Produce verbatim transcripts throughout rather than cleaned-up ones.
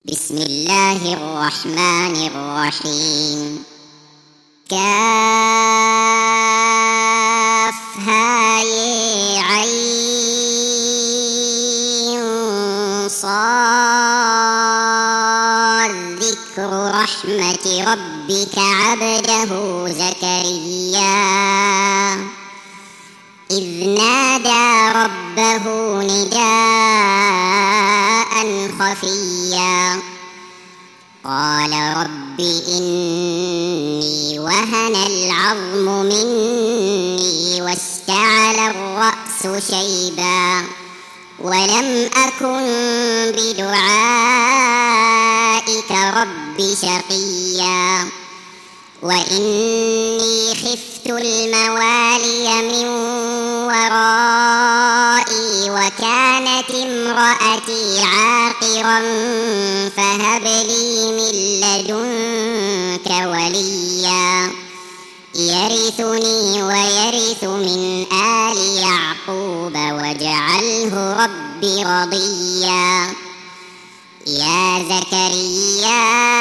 بسم الله الرحمن الرحيم. كافها يا عين صاد. ذكر رحمة ربك عبده زكريا إذ نادى ربه نداء خفيا قال رب إني وهن العظم مني واشتعل الرأس شيبا ولم أكن بدعائك رب شقيا وإني خفت الموالي من ورائي وكانت امرأتي عاقرا فهب لي من لدنك وليا يرثني ويرث من آل يعقوب واجعله رب رضيا. يا زكريا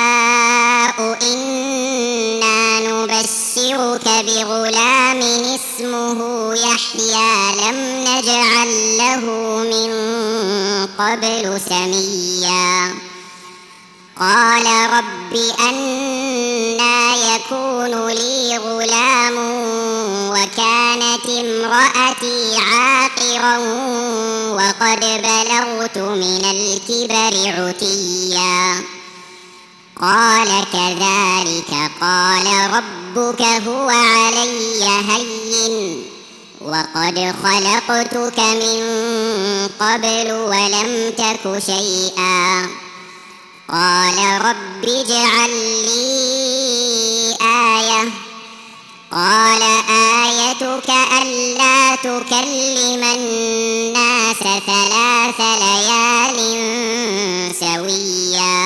إنا نبشرك بغلام اسمه يحيى لم نجعل له من قبل سميا. قال رب أنى يكون لي غلام وكانت امرأتي عاقرا وقد بلغت من الكبر عتيا. قال كذلك قال ربك هو علي هين وقد خلقتك من قبل ولم تك شيئا. قال رب اجعل لي آية. قال آيتك ألا تكلم الناس ثلاث ليال سويا.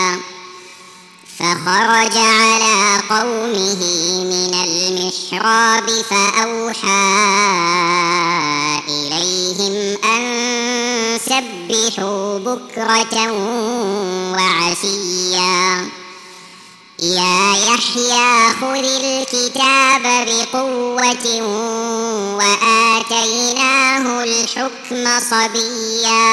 فخرج على قومه من المحراب فأوحى إليهم أن سبحوا بكرة وعشيا. يا يحيى خذ الكتاب بقوة وآتيناه الحكم صبيا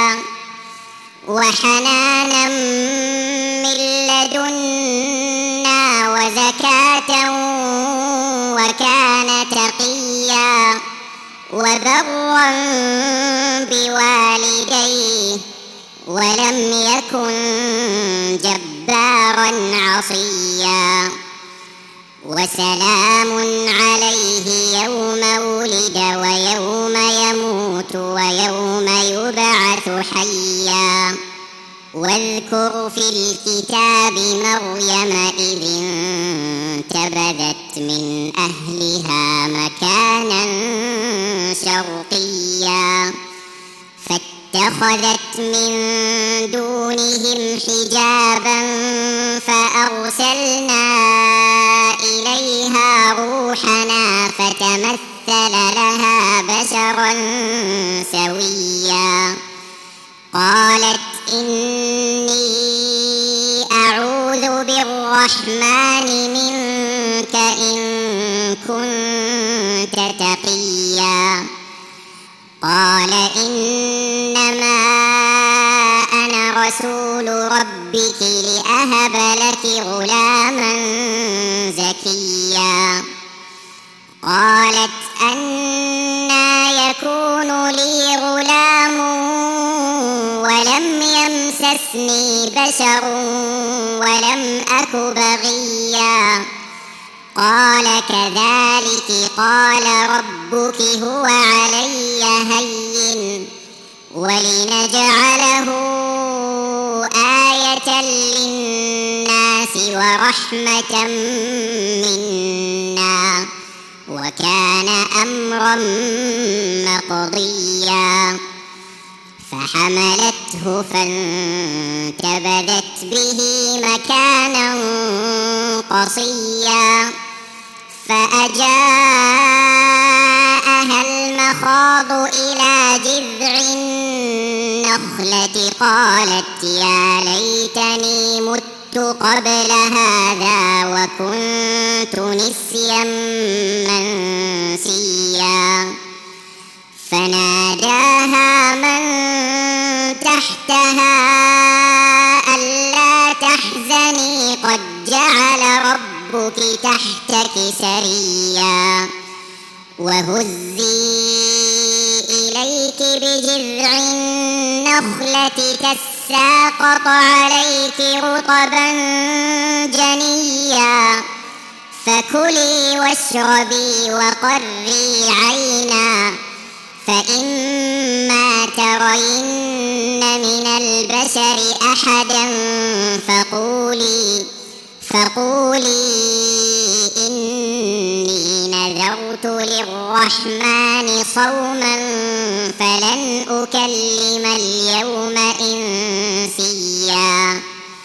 وحنانا من لدنا وزكاة وكان تقيا وبرا بوالديه ولم يكن جبارا عصيا. وسلام عليه يوم ولد ويوم يموت ويوم يبعث حيا. واذكر في الكتاب مريم إذ انتبذت من أهلها مكانا شرقيا فاتخذت من دونهم حجابا فأرسلنا إليها روحنا فتمثل لها بشرا سويا. قالت إني أعوذ بالرحمن منك إن كنت تقيا. قال إنما أنا رسول ربك لأهب لك غلاما زكيا. قالت أنى يكون لي غلام ولم يمسسني بشر ولم أك بغيا. قال كذلك قال ربك هو علي هين ولنجعله آية للناس ورحمة منا وكان أمرا مقضيا. فحملته فانتبذت به مكانا قصيا فأجاءها المخاض إلى جذع النخلة قالت يا ليتني مت مت قبل هذا وكنت نسيا منسيا فناداها من تحتها ألا تحزني قد جعل ربك تحتك سريا وهزي إليك بجذع النخلة تساقط عليك رطبا جنيا فكلي واشربي وقري عينا فإما ترين من البشر أحدا فقولي فقولي إني نذرت للرحمن صوما فلن أكلم اليوم إنسيا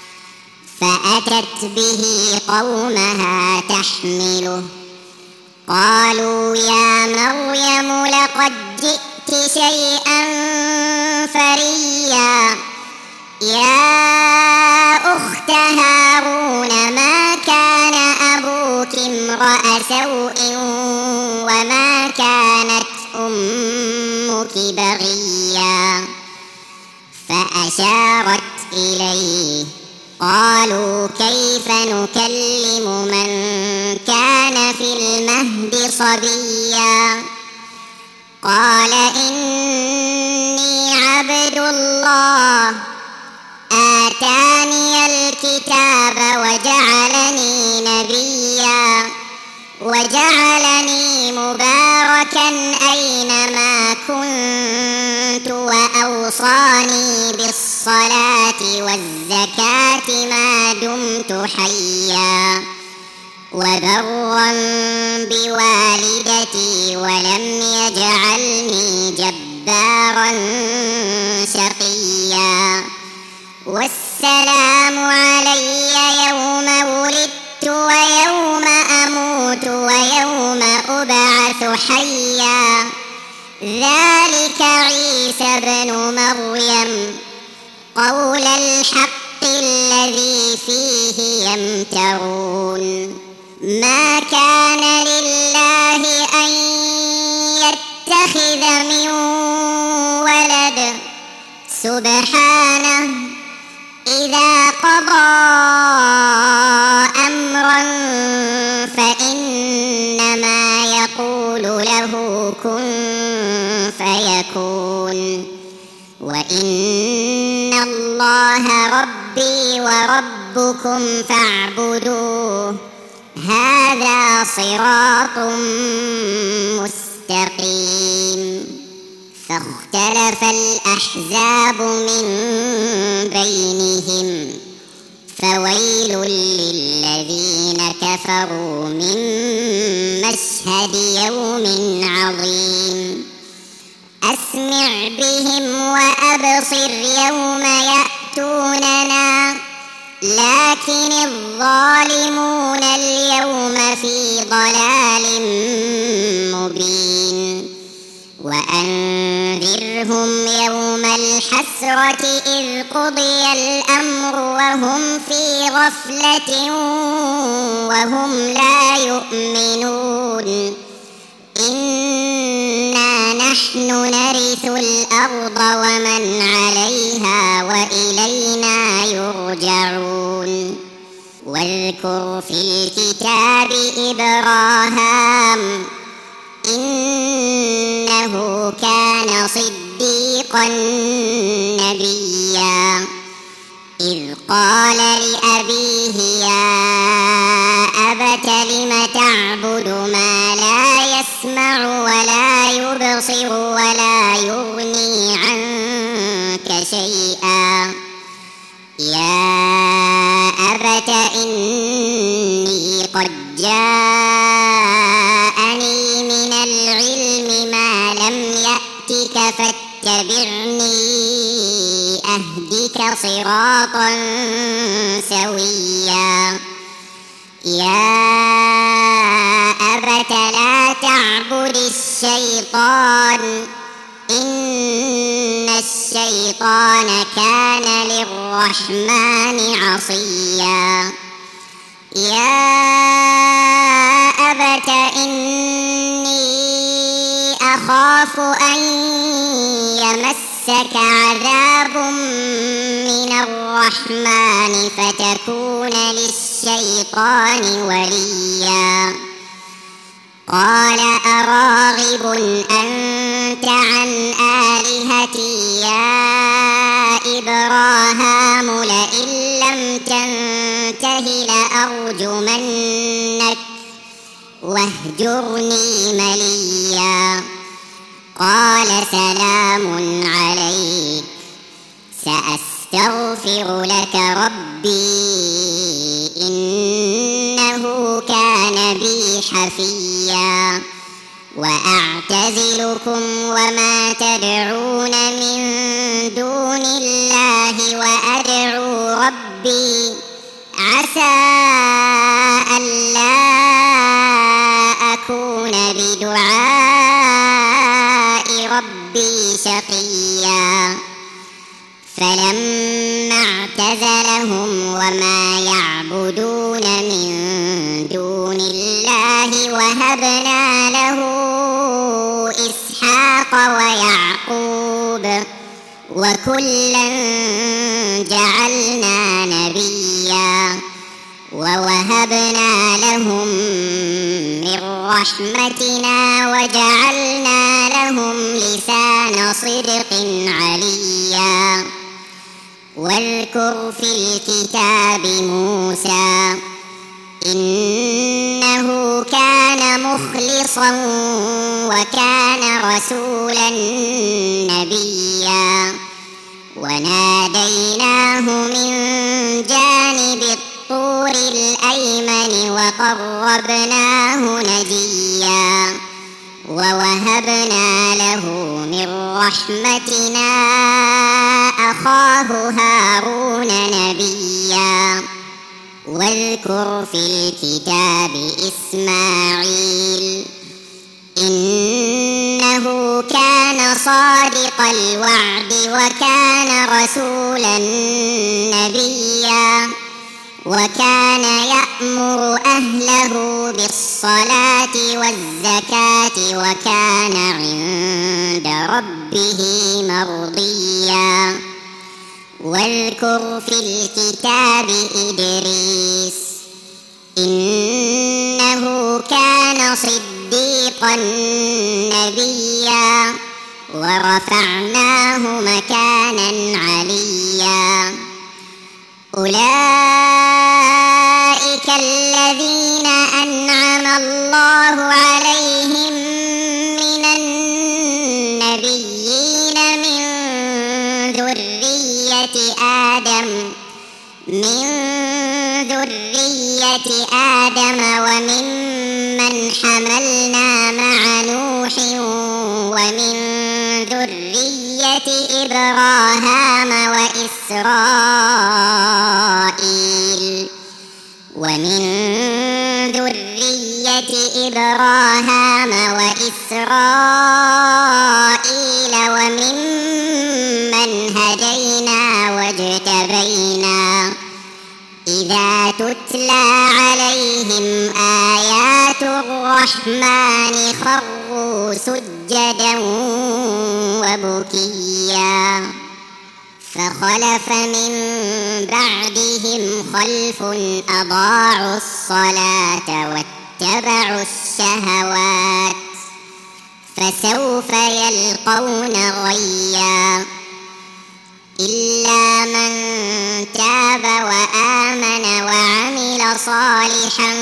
فأتت به قومها تحمله قالوا يا مريم لقد جئت شيئا فريا يا أخت هارون ما كان أبوك امرأ سوء وما كانت أمك بغيا فأشارت إليه قالوا كيف نكلم من كان في المهد صبيا قال إني عبد الله آتاني الكتاب وجعلني نبيا وجعلني مباركا أينما كنت وأوصاني بالصلاة والزكاة ما دمت حيا وبرا بوالدتي ولم يجعلني جبارا شقيا والسلام علي يوم ولدت ويوم أموت ويوم أبعث حيا ذلك عيسى بن مريم قول الحق الذي فيه يمترون ما كان لله أن يتخذ من ولد سبحانه إذا قضى أمرا فإنما يقول له كن فيكون وإن الله ربي وربكم فاعبدوه هذا صراط مستقيم فاختلف الأحزاب من بينهم فويل للذين كفروا من مشهد يوم عظيم أسمع بهم وأبصر يوم يأتوننا لكن الظالمون اليوم في ضلال مبين وأنذرهم يوم الحسرة إذ قضي الأمر وهم في غفلة وهم لا يؤمنون إنا نحن نرث الأرض ومن عليها وإلينا يرجعون واذكر في الكتاب إبراهام إنه كان صديقا نبيا إذ قال لأبيه يا أبت لم تعبد ما لا يسمع ولا يبصر ولا يغني عنك شيئا يا أبت إني قد جاءني من العلم ما لم يأتك فاتبعني أهدك صراطا سويا يا أبت لا تعبد الشيطان إن الشيطان كان للرحمن عصيا يا أبت إني أخاف أن يمسك عذاب من الرحمن فتكون للشيطان وليا قال أراغب أنت عن آلهتي يا إبراهام لئن لم تنته لأرجمنك واهجرني مليا قال سلام عليك سأستغفر لك ربي إنه كان بي حفيا وأعتزلكم وما تدعون من دون الله وأدعو ربي عسى ألا أكون بدعاء ربي شقيا فلما اعتزلهم وما يعبدون من دون الله وهبنا له إسحاق ويعقوب وكلا جعلنا نبيا ووهبنا لهم من رحمتنا وجعلنا لهم لسان صدق عليا واذكر في الكتاب موسى إنه كان مخلصا وكان رسولا نبيا وناديناه من جانب الطور الأيمن وقربناه نجيا ووهبنا له من رحمتنا أخاه هارون نبيا واذكر في الكتاب إسماعيل إنه كان صادق الوعد وكان رسولا نبيا وكان يأمر أهله بالصلاة والزكاة وكان عند ربه مرضيا واذكر في الكتاب إدريس إنه كان صديقا نبيا ورفعناه مكانا عليا أولئك الذين أنعم الله عليهم من النبيين من ذرية آدم من ذرية آدم وممن حملنا مع نوح ومن ذرية إبراهام وإسرائيل ومن ذرية إبراهام وإسرائيل وممن هدينا واجتبينا إذا تتلى عليهم آيات الرحمن خروا سجدا وبكيا فخلف من بعدهم خلف أضاعوا الصلاة واتبعوا الشهوات فسوف يلقون غيا إلا من تاب وآمن وعمل صالحا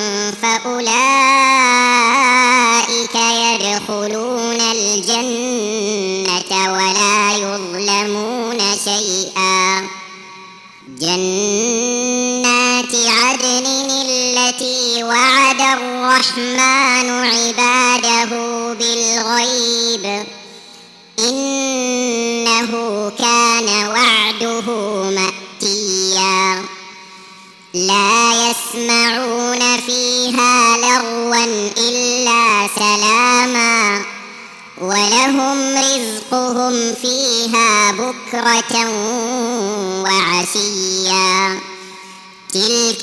فأولئك يدخلون الجنة ولا يظلمون شيئا جنات عدن التي وعد الرحمن عباده بالغيب إنه كان وعده مأتيا لا يسمعون فيها لغوا إلا سلاما ولهم رزقهم فيها بكرة وعشيا. تلك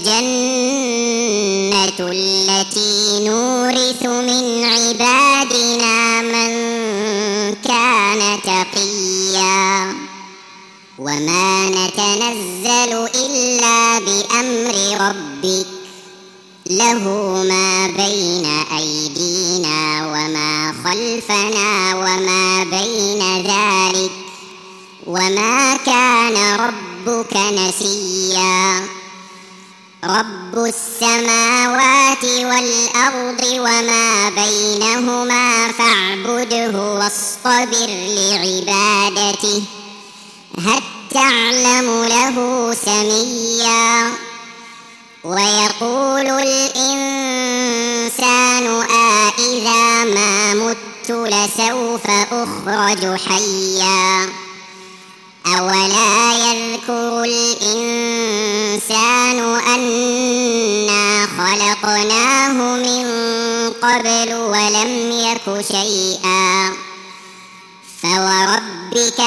الجنة التي نورث من عبادنا من كان تقيا. وما نتنزل إلا بأمر ربك له ما بين أيدينا وما خلفنا وما بين ذلك وما كان ربك نسيا. رب السماوات والأرض وما بينهما فاعبده واصطبر لعبادته هل تعلم له سميا. ويقول الإنسان أإذا ما مت لسوف أخرج حيا. أولا يذكر الإنسان أنا خلقناه من قبل ولم يك شيئا. فوربك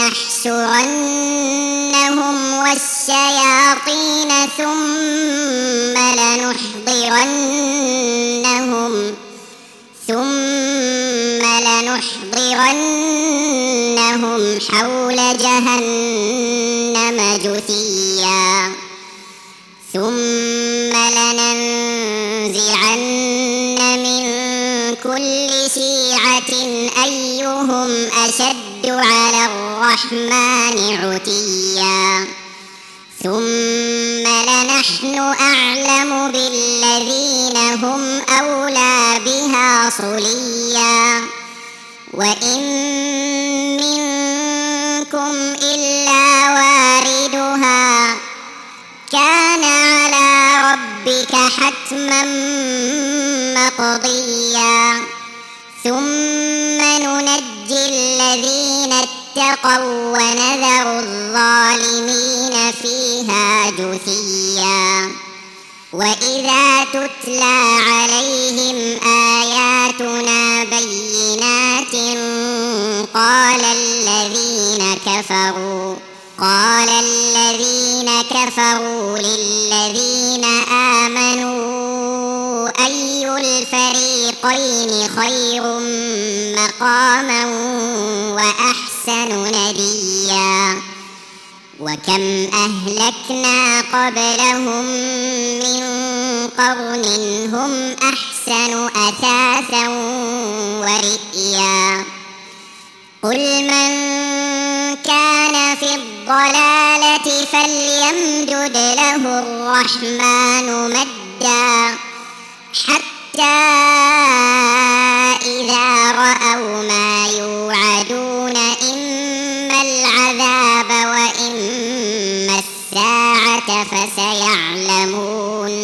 لنحشرنهم والشياطين ثم لنحضرنهم ثم لنحضرنهم حول جهنم جثيا. ثم لننزعن من كل شيعة أيهم أشد على الرحمن عتيا. ثم لنحن أعلم بالذين هم أولى بها صليا. وإن منكم إلا واردها كان على ربك حتما مقضيا. ثم ننجي الذين اتقوا ونذر الظالمين فيها جثيا. وإذا تتلى عليهم آياتنا بينات قال الذين كفروا قال الذين كفروا للذين آمنوا أي الفريقين خير مقاما وأحسن نديا. وكم أهلكنا قبلهم من قرن هم أحسن أثاثا ورئيا. قل من كان في الضلالة فليمدد له الرحمن مدا حتى إذا رأوا ما يوعدون إما العذاب وإما الساعة فسيعلمون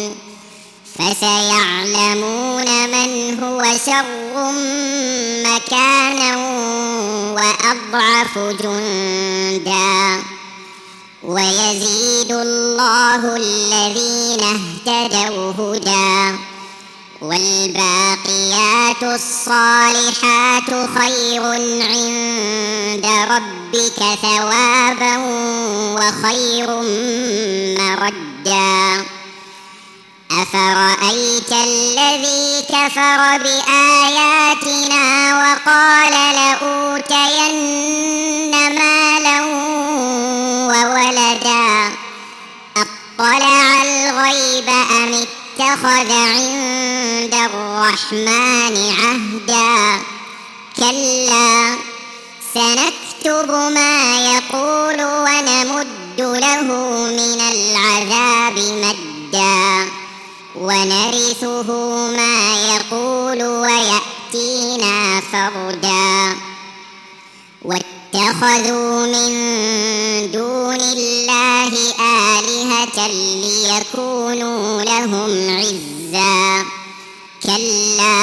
فسيعلمون من هو شر مكانا وأضعف جندا. ويزيد الله الذين اهتدوا هدى. والباقيات الصالحات خير عند ربك ثوابا وخير مردا. أفرأيت الذي كفر بآياتنا وقال لأوتين مالا وولدا أطلع الغيب أم اتخذ عند الرحمن عهدا. كلا سنكتب ما يقول ونمد له من العذاب مدا ونرثه ما يقول ويأتينا فردا. واتخذوا من دون الله آلهة ليكونوا لهم عزا. كلا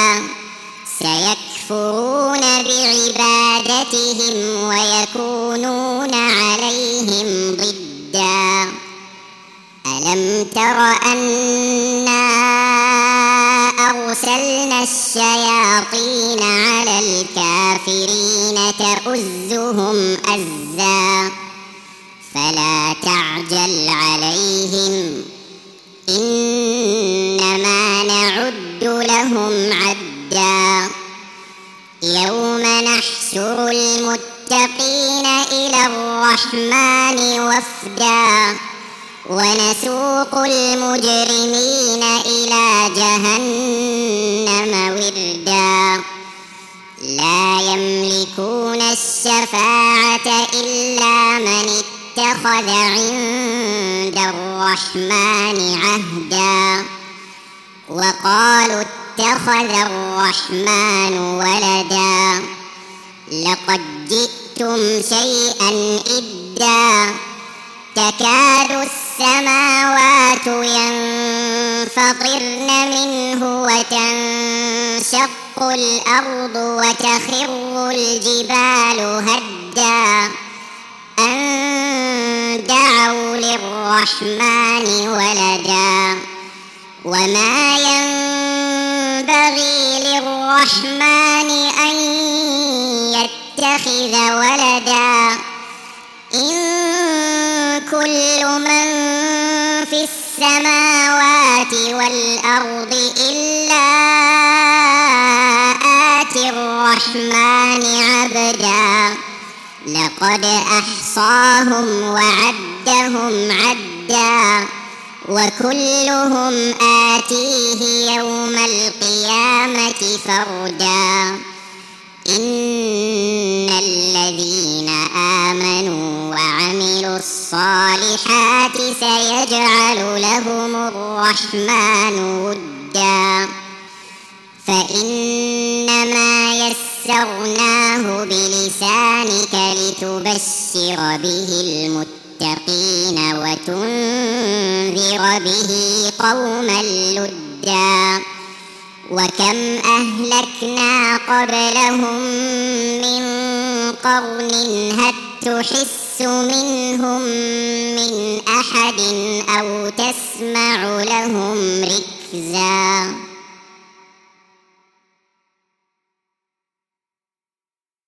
سيكفرون بعبادتهم ويكونون عليهم ضدا. ألم تر أنا أرسلنا الشياطين على الكافرين تؤزهم أزا عليهم إنما نعد لهم عدا يوم نحشر المتقين إلى الرحمن وفدا ونسوق المجرمين إلى جهنم وردا لا يملكون الشفاعة إلا من اتخذ عند الرحمن عهدا وقالوا اتخذ الرحمن ولدا لقد جئتم شيئا إدا تكاد السماوات ينفطرن منه وتنشق الأرض وتخر الجبال هدا أن دعوا للرحمن ولدا وما ينبغي للرحمن أن يتخذ ولدا إن كل من في السماوات والأرض إلا آتي الرحمن عبدا لقد أحصاهم وعدهم عدا وكلهم آتيه يوم القيامة فردا إن الذين آمنوا وعملوا الصالحات سيجعل لهم الرحمن ودا فإنما يسرناه بلسانك لتبشر به المتقين وتنذر به قوما لدا وكم أهلكنا قبلهم من قرن هل تحس منهم من أحد أو تسمع لهم ركزا.